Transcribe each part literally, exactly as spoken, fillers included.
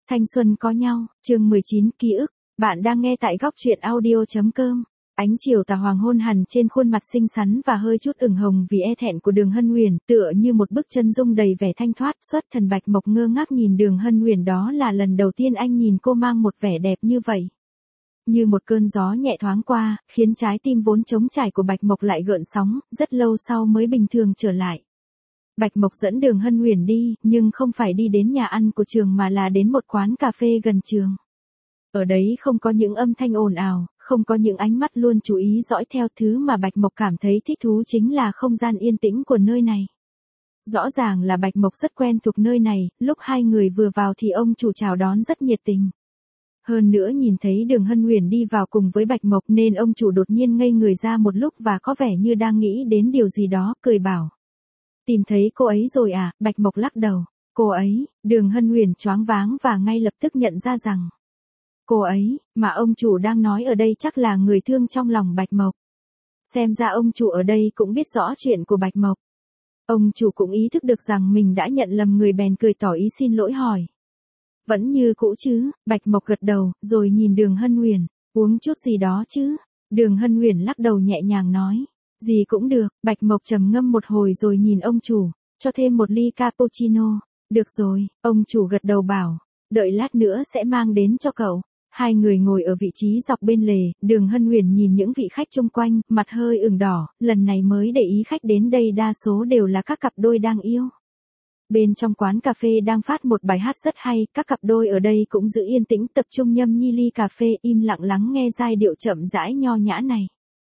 Thanh xuân có nhau, chương mười chín ký ức, bạn đang nghe tại góc truyện audio chấm com. Ánh chiều tà hoàng hôn hằn trên khuôn mặt xinh xắn và hơi chút ửng hồng vì e thẹn của Đường Hân Huyền, tựa như một bức chân dung đầy vẻ thanh thoát. Xuất thần Bạch Mộc ngơ ngác nhìn Đường Hân Huyền, đó là lần đầu tiên anh nhìn cô mang một vẻ đẹp như vậy. Như một cơn gió nhẹ thoáng qua, khiến trái tim vốn trống trải của Bạch Mộc lại gợn sóng, rất lâu sau mới bình thường trở lại. Bạch Mộc dẫn Đường Hân Huyền đi, nhưng không phải đi đến nhà ăn của trường mà là đến một quán cà phê gần trường. Ở đấy không có những âm thanh ồn ào, không có những ánh mắt luôn chú ý dõi theo. Thứ mà Bạch Mộc cảm thấy thích thú chính là không gian yên tĩnh của nơi này. Rõ ràng là Bạch Mộc rất quen thuộc nơi này, lúc hai người vừa vào thì ông chủ chào đón rất nhiệt tình. Hơn nữa nhìn thấy Đường Hân Huyền đi vào cùng với Bạch Mộc nên ông chủ đột nhiên ngây người ra một lúc và có vẻ như đang nghĩ đến điều gì đó, cười bảo. Tìm thấy cô ấy rồi à? Bạch Mộc lắc đầu. Cô ấy, Đường Hân Huyền choáng váng và ngay lập tức nhận ra rằng. Cô ấy, mà ông chủ đang nói ở đây chắc là người thương trong lòng Bạch Mộc. Xem ra ông chủ ở đây cũng biết rõ chuyện của Bạch Mộc. Ông chủ cũng ý thức được rằng mình đã nhận lầm người, bèn cười tỏ ý xin lỗi hỏi. Vẫn như cũ chứ? Bạch Mộc gật đầu, rồi nhìn Đường Hân Huyền. Uống chút gì đó chứ? Đường Hân Huyền lắc đầu nhẹ nhàng nói. Gì cũng được. Bạch Mộc trầm ngâm một hồi rồi nhìn ông chủ. Cho thêm một ly cappuccino. Được rồi, ông chủ gật đầu bảo. Đợi lát nữa sẽ mang đến cho cậu. Hai người ngồi ở vị trí dọc bên lề, Đường Hân Huyền nhìn những vị khách chung quanh, mặt hơi ửng đỏ, lần này mới để ý khách đến đây đa số đều là các cặp đôi đang yêu. Bên trong quán cà phê đang phát một bài hát rất hay, các cặp đôi ở đây cũng giữ yên tĩnh tập trung nhâm nhi ly cà phê, im lặng lắng nghe giai điệu chậm rãi nho nhã này.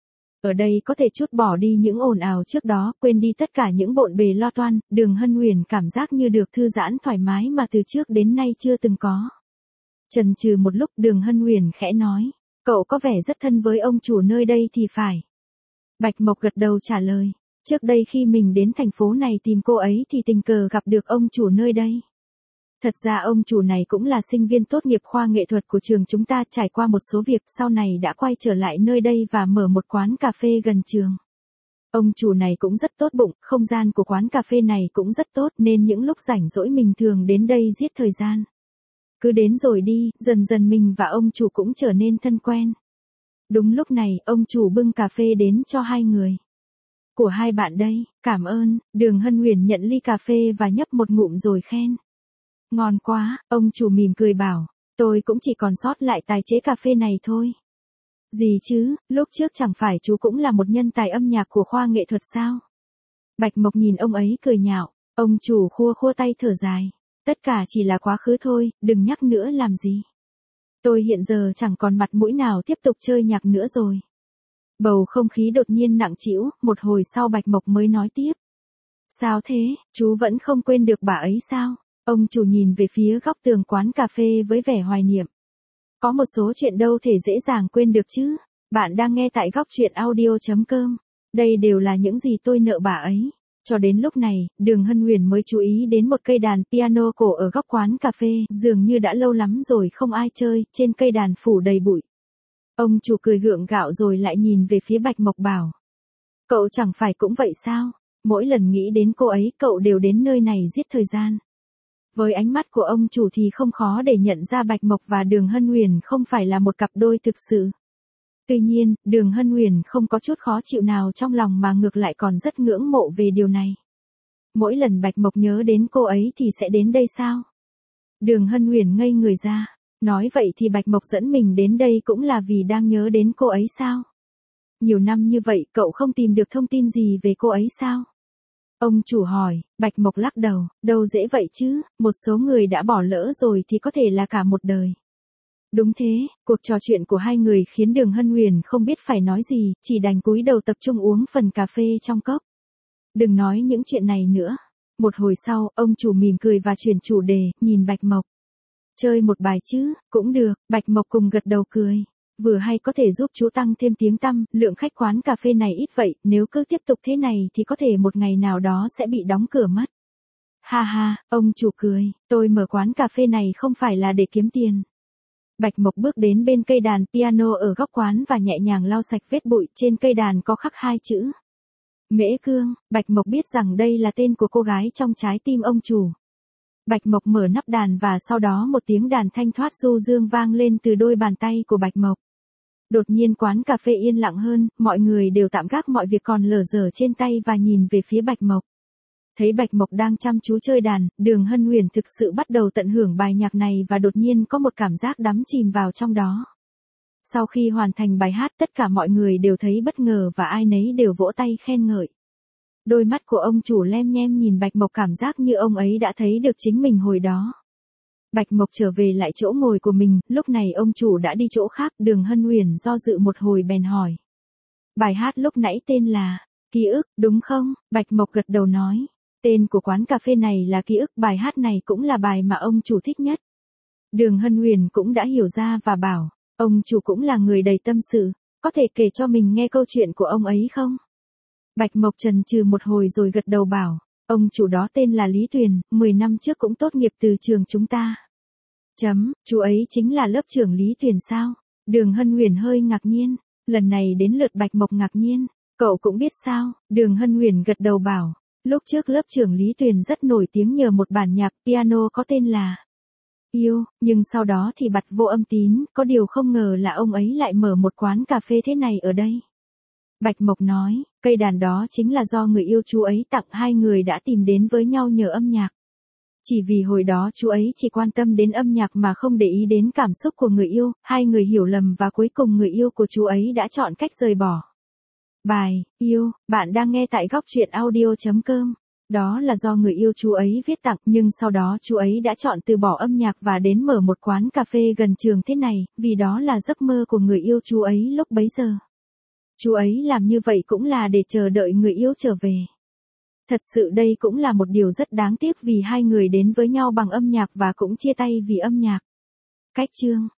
Ở đây có thể chút bỏ đi những ồn ào trước đó, quên đi tất cả những bộn bề lo toan, Đường Hân Huyền cảm giác như được thư giãn thoải mái mà từ trước đến nay chưa từng có. Chần chừ một lúc, Đường Hân Huyền khẽ nói, cậu có vẻ rất thân với ông chủ nơi đây thì phải. Bạch Mộc gật đầu trả lời, trước đây khi mình đến thành phố này tìm cô ấy thì tình cờ gặp được ông chủ nơi đây. Thật ra ông chủ này cũng là sinh viên tốt nghiệp khoa nghệ thuật của trường chúng ta, trải qua một số việc sau này đã quay trở lại nơi đây và mở một quán cà phê gần trường. Ông chủ này cũng rất tốt bụng, không gian của quán cà phê này cũng rất tốt nên những lúc rảnh rỗi mình thường đến đây giết thời gian. Cứ đến rồi đi, dần dần mình và ông chủ cũng trở nên thân quen. Đúng lúc này, ông chủ bưng cà phê đến cho hai người. Của hai bạn đây, cảm ơn. Đường Hân Huyền nhận ly cà phê và nhấp một ngụm rồi khen. Ngon quá, ông chủ mỉm cười bảo, tôi cũng chỉ còn sót lại tài chế cà phê này thôi. Gì chứ, lúc trước chẳng phải chú cũng là một nhân tài âm nhạc của khoa nghệ thuật sao? Bạch Mộc nhìn ông ấy cười nhạo, ông chủ khua khua tay thở dài. Tất cả chỉ là quá khứ thôi, đừng nhắc nữa làm gì. Tôi hiện giờ chẳng còn mặt mũi nào tiếp tục chơi nhạc nữa rồi. Bầu không khí đột nhiên nặng trĩu, một hồi sau Bạch Mộc mới nói tiếp. Sao thế, chú vẫn không quên được bà ấy sao? Ông chủ nhìn về phía góc tường quán cà phê với vẻ hoài niệm. Có một số chuyện đâu thể dễ dàng quên được chứ. Bạn đang nghe tại góc truyện audio chấm com. Đây đều là những gì tôi nợ bà ấy. Cho đến lúc này, Đường Hân Huyền mới chú ý đến một cây đàn piano cổ ở góc quán cà phê, dường như đã lâu lắm rồi không ai chơi, trên cây đàn phủ đầy bụi. Ông chủ cười gượng gạo rồi lại nhìn về phía Bạch Mộc bảo. Cậu chẳng phải cũng vậy sao? Mỗi lần nghĩ đến cô ấy cậu đều đến nơi này giết thời gian. Với ánh mắt của ông chủ thì không khó để nhận ra Bạch Mộc và Đường Hân Huyền không phải là một cặp đôi thực sự. Tuy nhiên, Đường Hân Huyền không có chút khó chịu nào trong lòng mà ngược lại còn rất ngưỡng mộ về điều này. Mỗi lần Bạch Mộc nhớ đến cô ấy thì sẽ đến đây sao? Đường Hân Huyền ngây người ra. Nói vậy thì Bạch Mộc dẫn mình đến đây cũng là vì đang nhớ đến cô ấy sao? Nhiều năm như vậy cậu không tìm được thông tin gì về cô ấy sao? Ông chủ hỏi, Bạch Mộc lắc đầu, đâu dễ vậy chứ, một số người đã bỏ lỡ rồi thì có thể là cả một đời. Đúng thế, cuộc trò chuyện của hai người khiến Đường Hân Huyền không biết phải nói gì, chỉ đành cúi đầu tập trung uống phần cà phê trong cốc. Đừng nói những chuyện này nữa. Một hồi sau, ông chủ mỉm cười và chuyển chủ đề, nhìn Bạch Mộc. Chơi một bài chứ, cũng được, Bạch Mộc cùng gật đầu cười. Vừa hay có thể giúp chú tăng thêm tiếng tăm, lượng khách quán cà phê này ít vậy, nếu cứ tiếp tục thế này thì có thể một ngày nào đó sẽ bị đóng cửa mất. Ha ha, ông chủ cười, tôi mở quán cà phê này không phải là để kiếm tiền. Bạch Mộc bước đến bên cây đàn piano ở góc quán và nhẹ nhàng lau sạch vết bụi, trên cây đàn có khắc hai chữ. Mễ Cương. Bạch Mộc biết rằng đây là tên của cô gái trong trái tim ông chủ. Bạch Mộc mở nắp đàn và sau đó một tiếng đàn thanh thoát du dương vang lên từ đôi bàn tay của Bạch Mộc. Đột nhiên quán cà phê yên lặng hơn, mọi người đều tạm gác mọi việc còn lờ dở trên tay và nhìn về phía Bạch Mộc. Thấy Bạch Mộc đang chăm chú chơi đàn, Đường Hân Huyền thực sự bắt đầu tận hưởng bài nhạc này và đột nhiên có một cảm giác đắm chìm vào trong đó. Sau khi hoàn thành bài hát, tất cả mọi người đều thấy bất ngờ và ai nấy đều vỗ tay khen ngợi. Đôi mắt của ông chủ lem nhem nhìn Bạch Mộc cảm giác như ông ấy đã thấy được chính mình hồi đó. Bạch Mộc trở về lại chỗ ngồi của mình, lúc này ông chủ đã đi chỗ khác, Đường Hân Huyền do dự một hồi bèn hỏi. Bài hát lúc nãy tên là Ký ức, đúng không? Bạch Mộc gật đầu nói. Tên của quán cà phê này là Ký ức, bài hát này cũng là bài mà ông chủ thích nhất. Đường Hân Huyền cũng đã hiểu ra và bảo, ông chủ cũng là người đầy tâm sự, có thể kể cho mình nghe câu chuyện của ông ấy không? Bạch Mộc chần chừ một hồi rồi gật đầu bảo, ông chủ đó tên là Lý Tuyền, mười năm trước cũng tốt nghiệp từ trường chúng ta. Chấm, chú ấy chính là lớp trưởng Lý Tuyền sao? Đường Hân Huyền hơi ngạc nhiên, lần này đến lượt Bạch Mộc ngạc nhiên, cậu cũng biết sao? Đường Hân Huyền gật đầu bảo, lúc trước lớp trưởng Lý Tuyền rất nổi tiếng nhờ một bản nhạc piano có tên là Yêu, nhưng sau đó thì bặt vô âm tín, có điều không ngờ là ông ấy lại mở một quán cà phê thế này ở đây. Bạch Mộc nói, cây đàn đó chính là do người yêu chú ấy tặng, hai người đã tìm đến với nhau nhờ âm nhạc. Chỉ vì hồi đó chú ấy chỉ quan tâm đến âm nhạc mà không để ý đến cảm xúc của người yêu, hai người hiểu lầm và cuối cùng người yêu của chú ấy đã chọn cách rời bỏ. Bài, Yêu, bạn đang nghe tại góc truyện audio chấm com. Đó là do người yêu chú ấy viết tặng, nhưng sau đó chú ấy đã chọn từ bỏ âm nhạc và đến mở một quán cà phê gần trường thế này, vì đó là giấc mơ của người yêu chú ấy lúc bấy giờ. Chú ấy làm như vậy cũng là để chờ đợi người yêu trở về. Thật sự đây cũng là một điều rất đáng tiếc vì hai người đến với nhau bằng âm nhạc và cũng chia tay vì âm nhạc. Cách chương